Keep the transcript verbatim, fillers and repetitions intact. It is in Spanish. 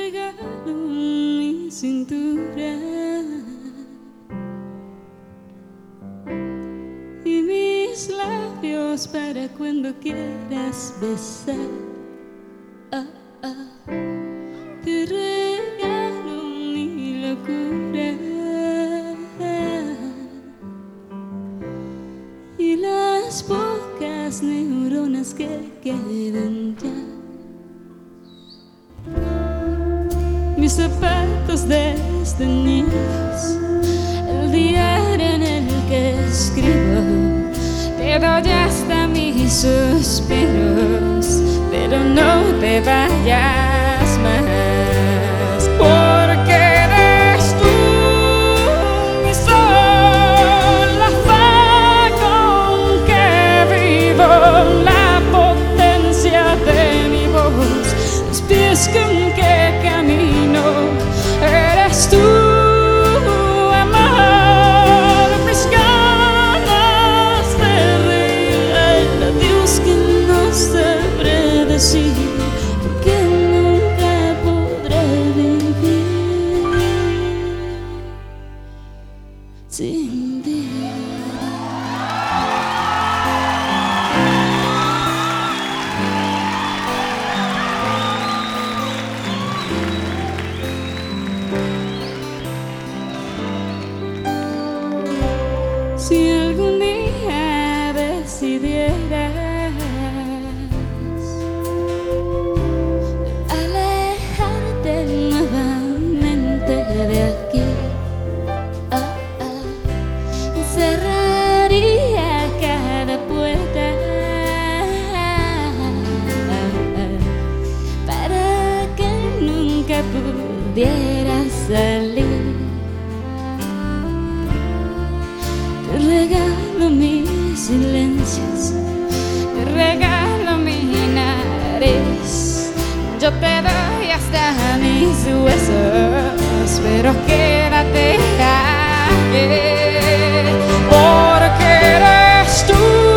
regalo mi cintura y mis labios para cuando quieras besar. Ah, ah. Te regalo mi locura y las pocas neuronas que quedan ya. Mis zapatos desteñidos, el diario en el que escribo, te doy hasta mis suspiros, pero no te vayas más, porque eres tú mi sol, la fe con que vivo, la potencia de mi voz, los pies con que camino. Eres tú, amor, mis ganas de reír, el adiós que no sabré decir, porque nunca podré vivir sin ti. Si algún día decidieras alejarte nuevamente de aquí, oh, oh, cerraría cada puerta para que nunca pudieras salir. Te regalo mis silencios, te regalo mi nariz, yo te doy hasta mis huesos, pero quédate aquí, porque eres tú.